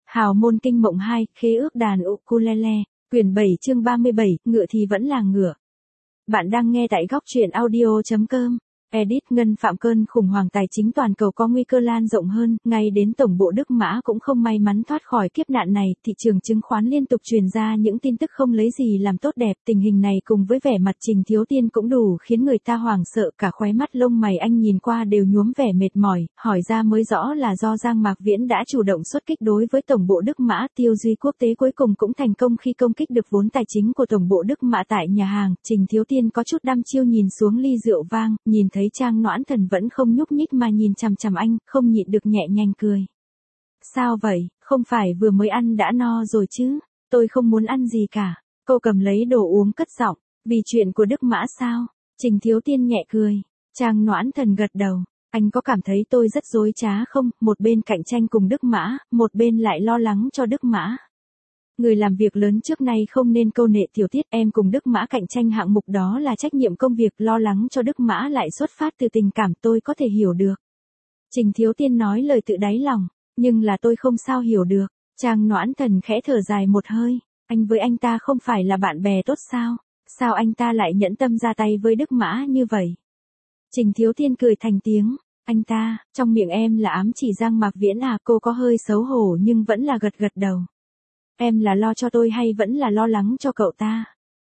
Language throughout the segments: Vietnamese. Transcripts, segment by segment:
Hào môn kinh mộng 2, khế ước đàn ukulele, quyển 7 chương 37, ngựa thì vẫn là ngựa. Bạn đang nghe tại góc truyện audio.com. Edit Ngân Phạm cơn khủng hoảng tài chính toàn cầu có nguy cơ lan rộng hơn, ngay đến tổng bộ Đức Mã cũng không may mắn thoát khỏi kiếp nạn này, thị trường chứng khoán liên tục truyền ra những tin tức không lấy gì làm tốt đẹp, tình hình này cùng với vẻ mặt Trình Thiếu Tiên cũng đủ khiến người ta hoảng sợ, cả khóe mắt lông mày anh nhìn qua đều nhuốm vẻ mệt mỏi, hỏi ra mới rõ là do Giang Mạc Viễn đã chủ động xuất kích đối với tổng bộ Đức Mã, Tiêu Duy Quốc tế cuối cùng cũng thành công khi công kích được vốn tài chính của tổng bộ Đức Mã tại nhà hàng. Trình Thiếu Tiên có chút đăm chiêu nhìn xuống ly rượu vang, nhìn thấy Trang Noãn Thần vẫn không nhúc nhích mà nhìn chằm chằm anh, không nhịn được nhẹ nhàng cười. Sao vậy, không phải vừa mới ăn đã no rồi chứ? Tôi không muốn ăn gì cả. Cô cầm lấy đồ uống cất giọng, vì chuyện của Đức Mã sao? Trình Thiếu Tiên nhẹ cười. Trang Noãn Thần gật đầu. Anh có cảm thấy tôi rất dối trá không? Một bên cạnh tranh cùng Đức Mã, một bên lại lo lắng cho Đức Mã. Người làm việc lớn trước nay không nên câu nệ tiểu tiết, em cùng Đức Mã cạnh tranh hạng mục đó là trách nhiệm công việc, lo lắng cho Đức Mã lại xuất phát từ tình cảm, tôi có thể hiểu được. Trình Thiếu Tiên nói lời tự đáy lòng, nhưng là tôi không sao hiểu được. Trang Noãn Thần khẽ thở dài một hơi, anh với anh ta không phải là bạn bè tốt sao? Sao anh ta lại nhẫn tâm ra tay với Đức Mã như vậy? Trình Thiếu Tiên cười thành tiếng, anh ta, trong miệng em là ám chỉ Giang Mạc Viễn à? Cô có hơi xấu hổ nhưng vẫn là gật gật đầu. Em là lo cho tôi hay vẫn là lo lắng cho cậu ta?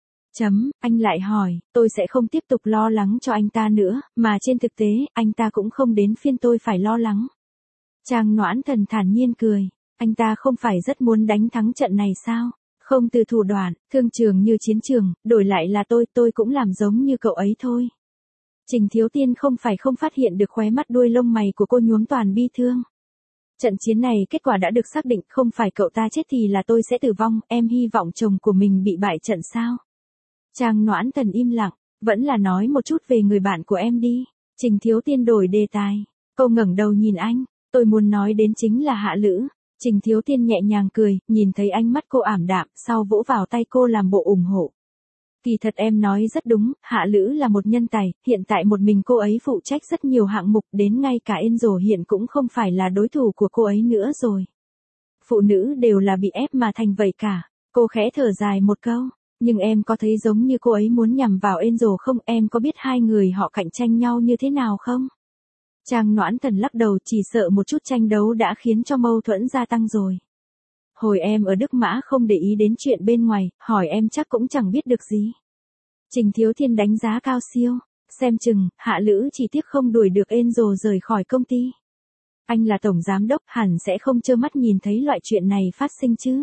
Anh lại hỏi, tôi sẽ không tiếp tục lo lắng cho anh ta nữa, mà trên thực tế, anh ta cũng không đến phiên tôi phải lo lắng. Trang Noãn Thần thản nhiên cười, anh ta không phải rất muốn đánh thắng trận này sao? Không từ thủ đoạn, thương trường như chiến trường, đổi lại là tôi cũng làm giống như cậu ấy thôi. Trình Thiếu Tiên không phát hiện được khóe mắt đuôi lông mày của cô nhuốm toàn bi thương. Trận chiến này kết quả đã được xác định, không phải cậu ta chết thì là tôi sẽ tử vong, em hy vọng chồng của mình bị bại trận sao? Trang Noãn Thần im lặng, vẫn là nói một chút về người bạn của em đi. Trình Thiếu Tiên đổi đề tài, cô ngẩng đầu nhìn anh, tôi muốn nói đến chính là Hạ Lữ. Trình Thiếu Tiên nhẹ nhàng cười, nhìn thấy ánh mắt cô ảm đạm, sau vỗ vào tay cô làm bộ ủng hộ. Kỳ thật em nói rất đúng, Hạ Lữ là một nhân tài, hiện tại một mình cô ấy phụ trách rất nhiều hạng mục, đến ngay cả Angel hiện cũng không phải là đối thủ của cô ấy nữa rồi. Phụ nữ đều là bị ép mà thành vậy cả. Cô khẽ thở dài một câu, nhưng em có thấy giống như cô ấy muốn nhằm vào Angel không? Em có biết hai người họ cạnh tranh nhau như thế nào không? Trang Noãn Thần lắc đầu, chỉ sợ một chút tranh đấu đã khiến cho mâu thuẫn gia tăng rồi. Hồi em ở Đức Mã không để ý đến chuyện bên ngoài, hỏi em chắc cũng chẳng biết được gì. Trình Thiếu Thiên đánh giá cao siêu, xem chừng, Hạ Lữ chỉ tiếc không đuổi được Angel rời khỏi công ty. Anh là tổng giám đốc, hẳn sẽ không trơ mắt nhìn thấy loại chuyện này phát sinh chứ.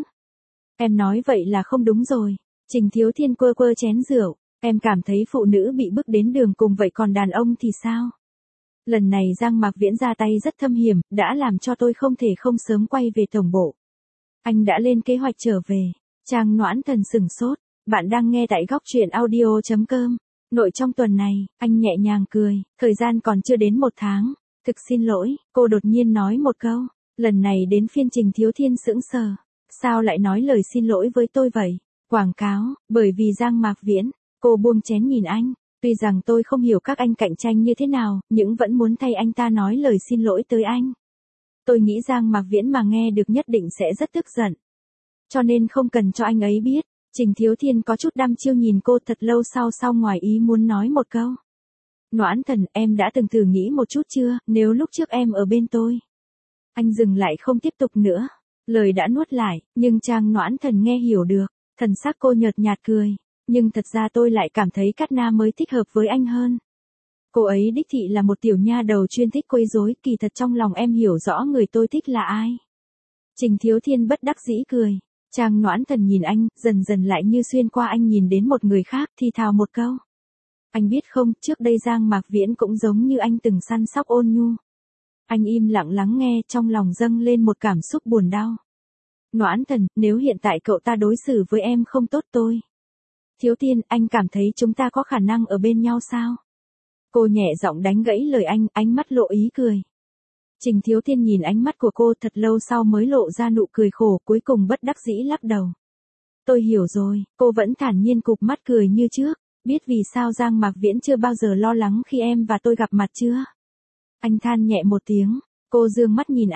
Em nói vậy là không đúng rồi. Trình Thiếu Thiên quơ quơ chén rượu, em cảm thấy phụ nữ bị bước đến đường cùng vậy còn đàn ông thì sao? Lần này Giang Mạc Viễn ra tay rất thâm hiểm, đã làm cho tôi không thể không sớm quay về tổng bộ. Anh đã lên kế hoạch trở về. Trang Noãn Thần sửng sốt. Bạn đang nghe tại góc truyện audio.com. Nội trong tuần này, anh nhẹ nhàng cười, thời gian còn chưa đến 1 tháng. Thực xin lỗi, cô đột nhiên nói một câu. Lần này đến phiên Trình Thiếu Thiên sững sờ. Sao lại nói lời xin lỗi với tôi vậy? Quảng cáo, bởi vì Giang Mạc Viễn. Cô buông chén nhìn anh. Tuy rằng tôi không hiểu các anh cạnh tranh như thế nào, nhưng vẫn muốn thay anh ta nói lời xin lỗi tới anh. Tôi nghĩ Giang Mạc Viễn mà nghe được nhất định sẽ rất tức giận. Cho nên không cần cho anh ấy biết. Trình Thiếu Thiên có chút đăm chiêu nhìn cô thật lâu sau ngoài ý muốn nói một câu. Noãn Thần, em đã từng thử nghĩ một chút chưa, nếu lúc trước em ở bên tôi. Anh dừng lại không tiếp tục nữa. Lời đã nuốt lại, nhưng Trang Noãn Thần nghe hiểu được. Thần sắc cô nhợt nhạt cười. Nhưng thật ra tôi lại cảm thấy Cát Na mới thích hợp với anh hơn. Cô ấy đích thị là một tiểu nha đầu chuyên thích quấy rối, kỳ thật trong lòng em hiểu rõ người tôi thích là ai. Trình Thiếu Thiên bất đắc dĩ cười. Trang Noãn Thần nhìn anh, dần dần lại như xuyên qua anh nhìn đến một người khác, thì thào một câu. Anh biết không, trước đây Giang Mạc Viễn cũng giống như anh từng săn sóc ôn nhu. Anh im lặng lắng nghe, trong lòng dâng lên một cảm xúc buồn đau. Noãn Thần, nếu hiện tại cậu ta đối xử với em không tốt tôi. Thiếu Tiên, anh cảm thấy chúng ta có khả năng ở bên nhau sao? Cô nhẹ giọng đánh gãy lời anh, ánh mắt lộ ý cười. Trình Thiếu Thiên nhìn ánh mắt của cô thật lâu sau mới lộ ra nụ cười khổ, cuối cùng bất đắc dĩ lắc đầu. Tôi hiểu rồi, cô vẫn thản nhiên cụp mắt cười như trước, biết vì sao Giang Mạc Viễn chưa bao giờ lo lắng khi em và tôi gặp mặt chưa? Anh than nhẹ một tiếng, cô dương mắt nhìn anh,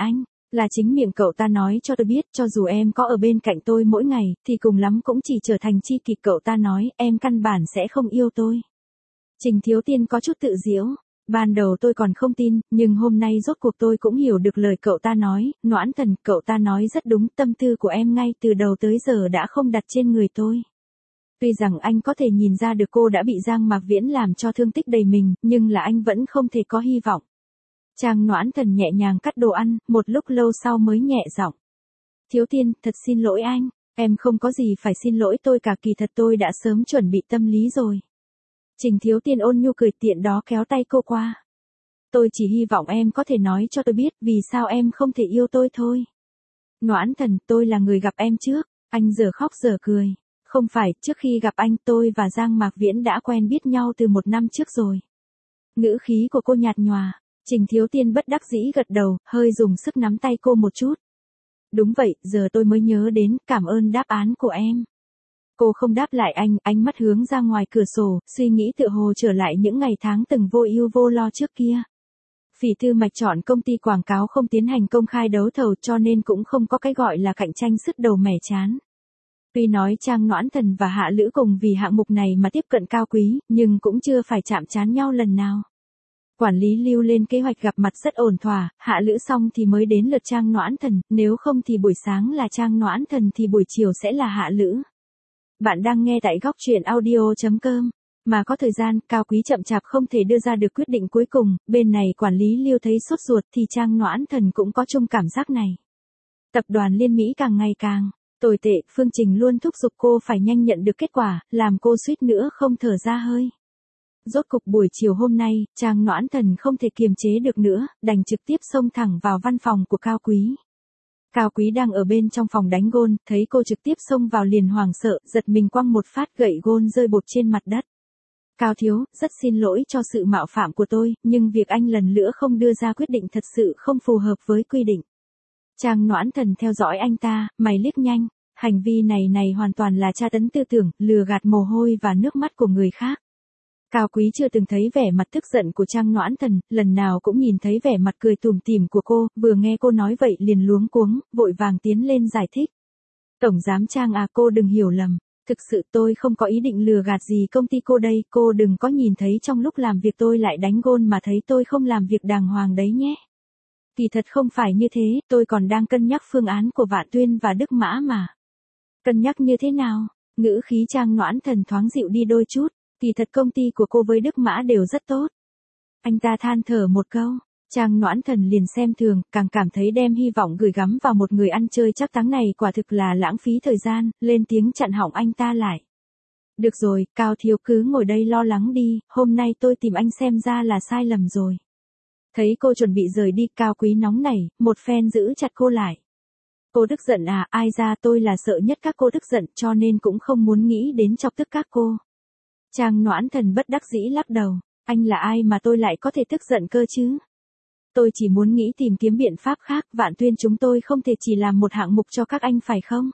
Là chính miệng cậu ta nói cho tôi biết, cho dù em có ở bên cạnh tôi mỗi ngày, thì cùng lắm cũng chỉ trở thành tri kỷ. Cậu ta nói, em căn bản sẽ không yêu tôi. Trình Thiếu Tiên có chút tự giễu. Ban đầu tôi còn không tin, nhưng hôm nay rốt cuộc tôi cũng hiểu được lời cậu ta nói. Noãn Thần, cậu ta nói rất đúng, tâm tư của em ngay từ đầu tới giờ đã không đặt trên người tôi. Tuy rằng anh có thể nhìn ra được cô đã bị Giang Mạc Viễn làm cho thương tích đầy mình, nhưng là anh vẫn không thể có hy vọng. Trang Noãn Thần nhẹ nhàng cắt đồ ăn, một lúc lâu sau mới nhẹ giọng. Thiếu Tiên, thật xin lỗi anh, em không có gì phải xin lỗi tôi cả, kỳ thật tôi đã sớm chuẩn bị tâm lý rồi. Trình Thiếu Tiên ôn nhu cười, tiện đó kéo tay cô qua. Tôi chỉ hy vọng em có thể nói cho tôi biết vì sao em không thể yêu tôi thôi. Noãn Thần, tôi là người gặp em trước. Anh giờ khóc giờ cười. Không phải, trước khi gặp anh tôi và Giang Mạc Viễn đã quen biết nhau từ 1 năm trước rồi. Ngữ khí của cô nhạt nhòa. Trình Thiếu Tiên bất đắc dĩ gật đầu, hơi dùng sức nắm tay cô một chút. Đúng vậy, giờ tôi mới nhớ đến, cảm ơn đáp án của em. Cô không đáp lại anh, ánh mắt hướng ra ngoài cửa sổ, suy nghĩ tựa hồ trở lại những ngày tháng từng vô ưu vô lo trước kia. Phỉ Thư Mạch chọn công ty quảng cáo không tiến hành công khai đấu thầu, cho nên cũng không có cái gọi là cạnh tranh sứt đầu mẻ chán. Tuy nói Trang Noãn Thần và Hạ Lữ cùng vì hạng mục này mà tiếp cận Cao Quý, nhưng cũng chưa phải chạm trán nhau lần nào. Quản lý Lưu lên kế hoạch gặp mặt rất ổn thỏa, Hạ Lữ xong thì mới đến lượt Trang Noãn Thần, nếu không thì buổi sáng là Trang Noãn Thần thì buổi chiều sẽ là Hạ Lữ. Bạn đang nghe tại góc truyện audio.com. Mà có thời gian, Cao Quý chậm chạp không thể đưa ra được quyết định cuối cùng, bên này quản lý Lưu thấy sốt ruột thì Trang Noãn Thần cũng có chung cảm giác này. Tập đoàn Liên Mỹ càng ngày càng tồi tệ, Phương Trình luôn thúc giục cô phải nhanh nhận được kết quả, làm cô suýt nữa không thở ra hơi. Rốt cục buổi chiều hôm nay, Trang Noãn Thần không thể kiềm chế được nữa, đành trực tiếp xông thẳng vào văn phòng của Cao Quý. Cao Quý đang ở bên trong phòng đánh gôn, thấy cô trực tiếp xông vào liền hoảng sợ, giật mình quăng một phát gậy gôn rơi bột trên mặt đất. Cao thiếu, rất xin lỗi cho sự mạo phạm của tôi, nhưng việc anh lần nữa không đưa ra quyết định thật sự không phù hợp với quy định. Trang Noãn Thần theo dõi anh ta, mày liếc nhanh, hành vi này hoàn toàn là tra tấn tư tưởng, lừa gạt mồ hôi và nước mắt của người khác. Cao Quý chưa từng thấy vẻ mặt tức giận của Trang Noãn Thần, lần nào cũng nhìn thấy vẻ mặt cười tủm tỉm của cô, vừa nghe cô nói vậy liền luống cuống, vội vàng tiến lên giải thích. Tổng giám Trang à, cô đừng hiểu lầm, thực sự tôi không có ý định lừa gạt gì công ty cô đây, cô đừng có nhìn thấy trong lúc làm việc tôi lại đánh gôn mà thấy tôi không làm việc đàng hoàng đấy nhé. Kỳ thật không phải như thế, tôi còn đang cân nhắc phương án của Vạn Tuyên và Đức Mã mà. Cân nhắc như thế nào? Ngữ khí Trang Noãn Thần thoáng dịu đi đôi chút. Kỳ thật công ty của cô với Đức Mã đều rất tốt. Anh ta than thở một câu. Trang Noãn Thần liền xem thường, càng cảm thấy đem hy vọng gửi gắm vào một người ăn chơi chắc táng này quả thực là lãng phí thời gian, lên tiếng chặn họng anh ta lại. Được rồi, Cao thiếu cứ ngồi đây lo lắng đi, hôm nay tôi tìm anh xem ra là sai lầm rồi. Thấy cô chuẩn bị rời đi, Cao Quý nóng nảy, một phen giữ chặt cô lại. Cô tức giận à, ai ra tôi là sợ nhất các cô tức giận cho nên cũng không muốn nghĩ đến chọc tức các cô. Trang Noãn Thần bất đắc dĩ lắc đầu, anh là ai mà tôi lại có thể tức giận cơ chứ? Tôi chỉ muốn nghĩ tìm kiếm biện pháp khác, Vạn Tuyên chúng tôi không thể chỉ làm một hạng mục cho các anh phải không?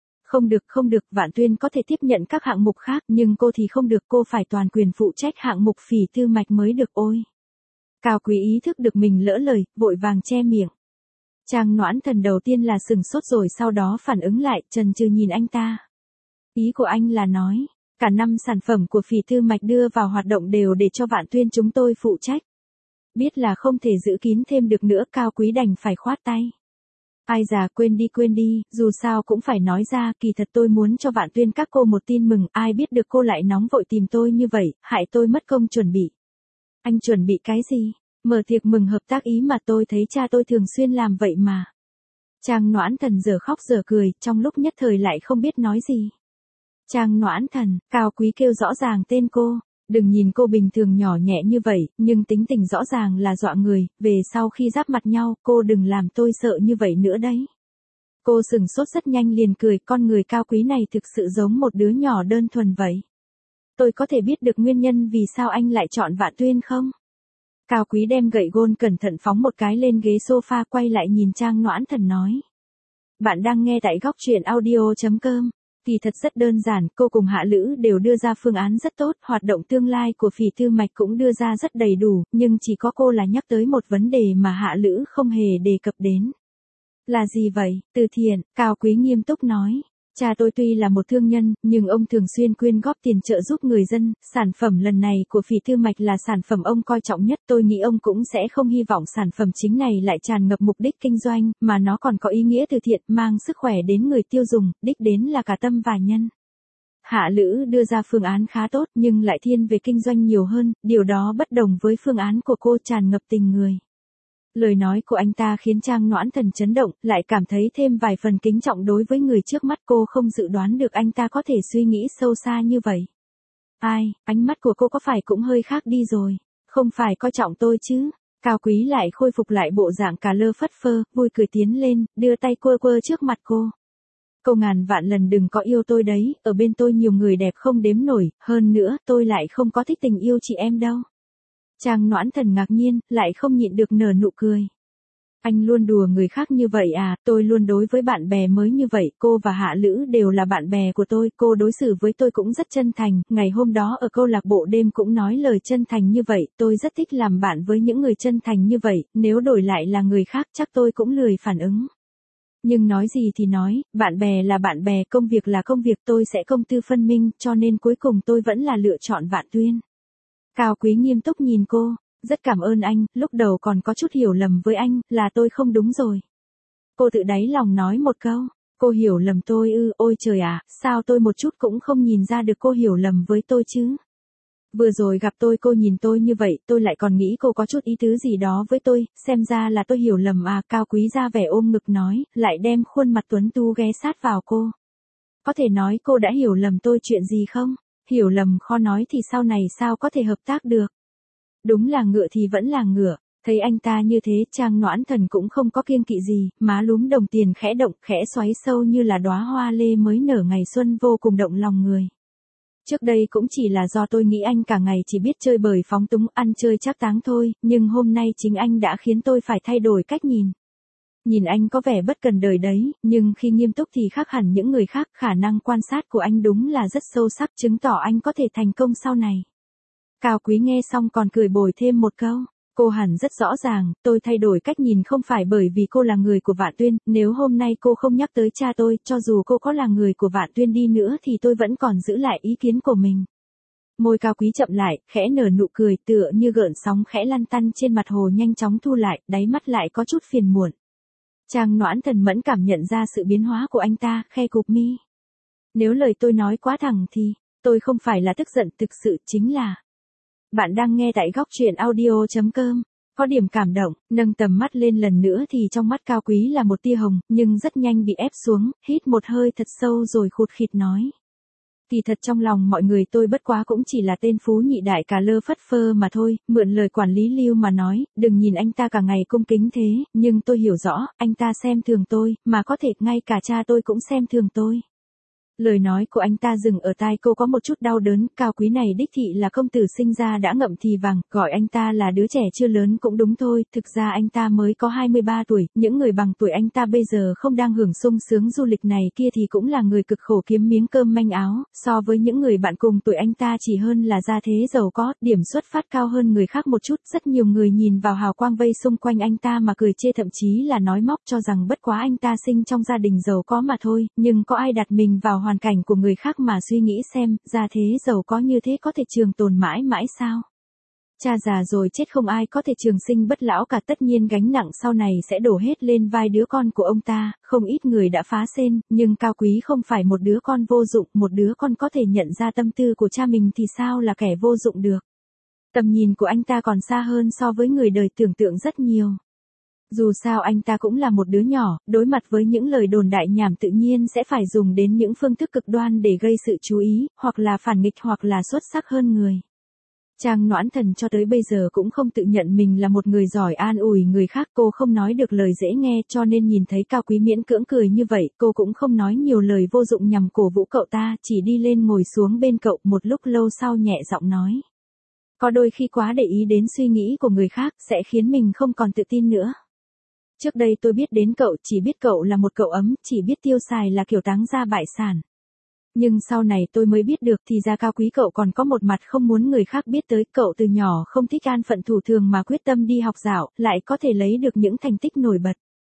Không được, Vạn Tuyên có thể tiếp nhận các hạng mục khác, nhưng cô thì không được, cô phải toàn quyền phụ trách hạng mục Phỉ Thư Mạch mới được ôi. Cao Quý ý thức được mình lỡ lời, vội vàng che miệng. Trang Noãn Thần đầu tiên là sừng sốt rồi sau đó phản ứng lại, chần chừ nhìn anh ta. Ý của anh là nói, cả 5 sản phẩm của Phỉ Thư Mạch đưa vào hoạt động đều để cho Vạn Tuyên chúng tôi phụ trách. Biết là không thể giữ kín thêm được nữa, Cao Quý đành phải khoát tay. Ai già quên đi, dù sao cũng phải nói ra, kỳ thật tôi muốn cho Vạn Tuyên các cô một tin mừng, ai biết được cô lại nóng vội tìm tôi như vậy, hại tôi mất công chuẩn bị. Anh chuẩn bị cái gì? Mở tiệc mừng hợp tác ý mà tôi thấy cha tôi thường xuyên làm vậy mà. Trang Noãn Thần giờ khóc giờ cười, trong lúc nhất thời lại không biết nói gì. Trang Noãn Thần, Cao Quý kêu rõ ràng tên cô. Đừng nhìn cô bình thường nhỏ nhẹ như vậy, nhưng tính tình rõ ràng là dọa người, về sau khi giáp mặt nhau, cô đừng làm tôi sợ như vậy nữa đấy. Cô sừng sốt rất nhanh liền cười, con người Cao Quý này thực sự giống một đứa nhỏ đơn thuần vậy. Tôi có thể biết được nguyên nhân vì sao anh lại chọn Vạn Tuyên không? Cao Quý đem gậy gôn cẩn thận phóng một cái lên ghế sofa, quay lại nhìn Trang Noãn Thần nói. Bạn đang nghe tại góc truyện audio.com. Kỳ thật rất đơn giản, cô cùng Hạ Lữ đều đưa ra phương án rất tốt, hoạt động tương lai của Phỉ Thư Mạch cũng đưa ra rất đầy đủ, nhưng chỉ có cô là nhắc tới một vấn đề mà Hạ Lữ không hề đề cập đến. Là gì vậy? Từ thiện, Cao Quý nghiêm túc nói. Cha tôi tuy là một thương nhân, nhưng ông thường xuyên quyên góp tiền trợ giúp người dân, sản phẩm lần này của Phỉ Thư Mạch là sản phẩm ông coi trọng nhất, tôi nghĩ ông cũng sẽ không hy vọng sản phẩm chính này lại tràn ngập mục đích kinh doanh, mà nó còn có ý nghĩa từ thiện, mang sức khỏe đến người tiêu dùng, đích đến là cả tâm và nhân. Hạ Lữ đưa ra phương án khá tốt nhưng lại thiên về kinh doanh nhiều hơn, điều đó bất đồng với phương án của cô tràn ngập tình người. Lời nói của anh ta khiến Trang Noãn Thần chấn động, lại cảm thấy thêm vài phần kính trọng đối với người trước mắt, cô không dự đoán được anh ta có thể suy nghĩ sâu xa như vậy. Ai, ánh mắt của cô có phải cũng hơi khác đi rồi, không phải coi trọng tôi chứ? Cao Quý lại khôi phục lại bộ dạng cà lơ phất phơ, vui cười tiến lên, đưa tay quơ quơ trước mặt cô. Cô ngàn vạn lần đừng có yêu tôi đấy, ở bên tôi nhiều người đẹp không đếm nổi, hơn nữa tôi lại không có thích tình yêu chị em đâu. Trang Noãn Thần ngạc nhiên, lại không nhịn được nở nụ cười. Anh luôn đùa người khác như vậy à, tôi luôn đối với bạn bè mới như vậy, cô và Hạ Lữ đều là bạn bè của tôi, cô đối xử với tôi cũng rất chân thành, ngày hôm đó ở câu lạc bộ đêm cũng nói lời chân thành như vậy, tôi rất thích làm bạn với những người chân thành như vậy, nếu đổi lại là người khác chắc tôi cũng lười phản ứng. Nhưng nói gì thì nói, bạn bè là bạn bè, công việc là công việc, tôi sẽ công tư phân minh, cho nên cuối cùng tôi vẫn là lựa chọn Vạn Tuyên. Cao Quý nghiêm túc nhìn cô, rất cảm ơn anh, lúc đầu còn có chút hiểu lầm với anh, là tôi không đúng rồi. Cô tự đáy lòng nói một câu, cô hiểu lầm tôi ư, ôi trời ạ, sao tôi một chút cũng không nhìn ra được cô hiểu lầm với tôi chứ. Vừa rồi gặp tôi cô nhìn tôi như vậy, tôi lại còn nghĩ cô có chút ý tứ gì đó với tôi, xem ra là tôi hiểu lầm à, Cao Quý ra vẻ ôm ngực nói, lại đem khuôn mặt tuấn tú ghé sát vào cô. Có thể nói cô đã hiểu lầm tôi chuyện gì không? Hiểu lầm khó nói thì sau này sao có thể hợp tác được? Đúng là ngựa thì vẫn là ngựa, thấy anh ta như thế Trang Noãn Thần cũng không có kiêng kỵ gì, má lúm đồng tiền khẽ động, khẽ xoáy sâu như là đóa hoa lê mới nở ngày xuân vô cùng động lòng người. Trước đây cũng chỉ là do tôi nghĩ anh cả ngày chỉ biết chơi bời phóng túng, ăn chơi trác táng thôi, nhưng hôm nay chính anh đã khiến tôi phải thay đổi cách nhìn. Nhìn anh có vẻ bất cần đời đấy, nhưng khi nghiêm túc thì khác hẳn những người khác, khả năng quan sát của anh đúng là rất sâu sắc, chứng tỏ anh có thể thành công sau này. Cao Quý nghe xong còn cười bồi thêm một câu, cô hẳn rất rõ ràng, tôi thay đổi cách nhìn không phải bởi vì cô là người của Vạn Tuyên, nếu hôm nay cô không nhắc tới cha tôi, cho dù cô có là người của Vạn Tuyên đi nữa thì tôi vẫn còn giữ lại ý kiến của mình. Môi Cao Quý chậm lại, khẽ nở nụ cười tựa như gợn sóng khẽ lăn tăn trên mặt hồ nhanh chóng thu lại, đáy mắt lại có chút phiền muộn. Trang Noãn Thần mẫn cảm nhận ra sự biến hóa của anh ta, khe cụp mi. Nếu lời tôi nói quá thẳng thì, tôi không phải là tức giận, thực sự chính là. Bạn đang nghe tại góc truyện audio.com. Có điểm cảm động, nâng tầm mắt lên lần nữa thì trong mắt Cao Quý là một tia hồng, nhưng rất nhanh bị ép xuống, hít một hơi thật sâu rồi khụt khịt nói. Kỳ thật trong lòng mọi người tôi bất quá cũng chỉ là tên phú nhị đại cà lơ phất phơ mà thôi, mượn lời quản lý Lưu mà nói, đừng nhìn anh ta cả ngày cung kính thế, nhưng tôi hiểu rõ, anh ta xem thường tôi, mà có thể ngay cả cha tôi cũng xem thường tôi. Lời nói của anh ta dừng ở tai cô có một chút đau đớn, Cao Quý này đích thị là công tử sinh ra đã ngậm thì vàng, gọi anh ta là đứa trẻ chưa lớn cũng đúng thôi, thực ra anh ta mới có 23 tuổi, những người bằng tuổi anh ta bây giờ không đang hưởng sung sướng du lịch này kia thì cũng là người cực khổ kiếm miếng cơm manh áo, so với những người bạn cùng tuổi anh ta chỉ hơn là gia thế giàu có, điểm xuất phát cao hơn người khác một chút, rất nhiều người nhìn vào hào quang vây xung quanh anh ta mà cười chê thậm chí là nói móc cho rằng bất quá anh ta sinh trong gia đình giàu có mà thôi, nhưng có ai đặt mình vào hoàn cảnh của người khác mà suy nghĩ xem, gia thế giàu có như thế có thể trường tồn mãi mãi sao? Cha già rồi chết không ai có thể trường sinh bất lão cả, tất nhiên gánh nặng sau này sẽ đổ hết lên vai đứa con của ông ta, không ít người đã phá sên, nhưng Cao Quý không phải một đứa con vô dụng, một đứa con có thể nhận ra tâm tư của cha mình thì sao là kẻ vô dụng được. Tầm nhìn của anh ta còn xa hơn so với người đời tưởng tượng rất nhiều. Dù sao anh ta cũng là một đứa nhỏ, đối mặt với những lời đồn đại nhảm tự nhiên sẽ phải dùng đến những phương thức cực đoan để gây sự chú ý, hoặc là phản nghịch hoặc là xuất sắc hơn người. Trang Noãn Thần cho tới bây giờ cũng không tự nhận mình là một người giỏi an ủi người khác, cô không nói được lời dễ nghe cho nên nhìn thấy Cao Quý miễn cưỡng cười như vậy, cô cũng không nói nhiều lời vô dụng nhằm cổ vũ cậu ta, chỉ đi lên ngồi xuống bên cậu một lúc lâu sau nhẹ giọng nói. Có đôi khi quá để ý đến suy nghĩ của người khác sẽ khiến mình không còn tự tin nữa. Trước đây tôi biết đến cậu, chỉ biết cậu là một cậu ấm, chỉ biết tiêu xài là kiểu táng ra bại sản. Nhưng sau này tôi mới biết được thì ra Cao Quý cậu còn có một mặt không muốn người khác biết tới, cậu từ nhỏ không thích an phận thủ thường mà quyết tâm đi học dạo, lại có thể lấy được những thành tích nổi bật.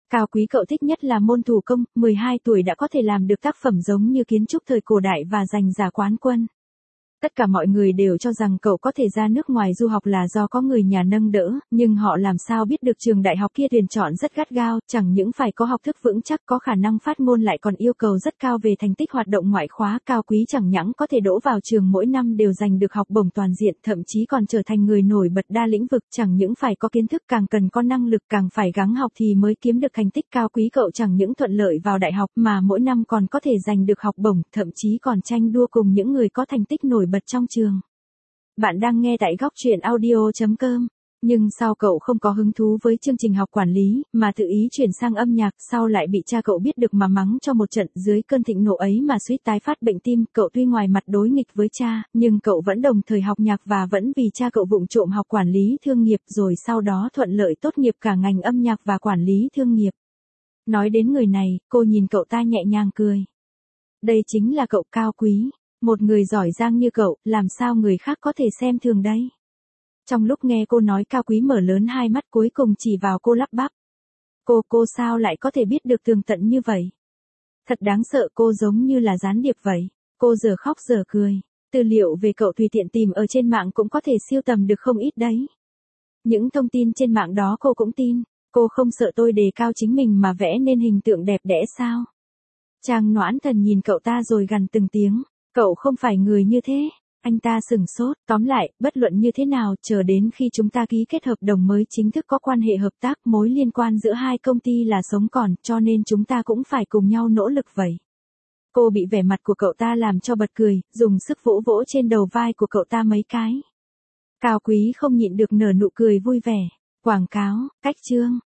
Cao Quý cậu thích nhất là môn thủ công, 12 tuổi đã có thể làm được tác phẩm giống như kiến trúc thời cổ đại và giành giải quán quân. Tất cả mọi người đều cho rằng cậu có thể ra nước ngoài du học là do có người nhà nâng đỡ, nhưng họ làm sao biết được trường đại học kia tuyển chọn rất gắt gao, chẳng những phải có học thức vững chắc, có khả năng phát ngôn, lại còn yêu cầu rất cao về thành tích hoạt động ngoại khóa. Cao Quý chẳng những có thể đỗ vào trường mỗi năm đều giành được học bổng toàn diện, thậm chí còn trở thành người nổi bật đa lĩnh vực, chẳng những phải có kiến thức, càng cần có năng lực, càng phải gắng học thì mới kiếm được thành tích. Cao Quý cậu chẳng những thuận lợi vào đại học mà mỗi năm còn có thể giành được học bổng, thậm chí còn tranh đua cùng những người có thành tích nổi bật trong trường. Bạn đang nghe tại góc truyện audio.com. Nhưng sao cậu không có hứng thú với chương trình học quản lý, mà tự ý chuyển sang âm nhạc, sau lại bị cha cậu biết được mà mắng cho một trận, dưới cơn thịnh nộ ấy mà suýt tái phát bệnh tim. Cậu tuy ngoài mặt đối nghịch với cha, nhưng cậu vẫn đồng thời học nhạc và vẫn vì cha cậu vụng trộm học quản lý thương nghiệp, rồi sau đó thuận lợi tốt nghiệp cả ngành âm nhạc và quản lý thương nghiệp. Nói đến người này, cô nhìn cậu ta nhẹ nhàng cười. Đây chính là cậu Cao Quý. Một người giỏi giang như cậu, làm sao người khác có thể xem thường đây? Trong lúc nghe cô nói, Cao Quý mở lớn hai mắt, cuối cùng chỉ vào cô lắp bắp. Cô sao lại có thể biết được tường tận như vậy? Thật đáng sợ, cô giống như là gián điệp vậy. Cô giờ khóc giờ cười. Tư liệu về cậu tùy tiện tìm ở trên mạng cũng có thể siêu tầm được không ít đấy. Những thông tin trên mạng đó cô cũng tin. Cô không sợ tôi đề cao chính mình mà vẽ nên hình tượng đẹp đẽ sao? Trang Noãn Thần nhìn cậu ta rồi gằn từng tiếng. Cậu không phải người như thế. Anh ta sửng sốt. Tóm lại, bất luận như thế nào, chờ đến khi chúng ta ký kết hợp đồng mới chính thức có quan hệ hợp tác, mối liên quan giữa hai công ty là sống còn, cho nên chúng ta cũng phải cùng nhau nỗ lực vậy. Cô bị vẻ mặt của cậu ta làm cho bật cười, dùng sức vỗ vỗ trên đầu vai của cậu ta mấy cái. Cao Quý không nhịn được nở nụ cười vui vẻ. Quảng cáo, cách chương.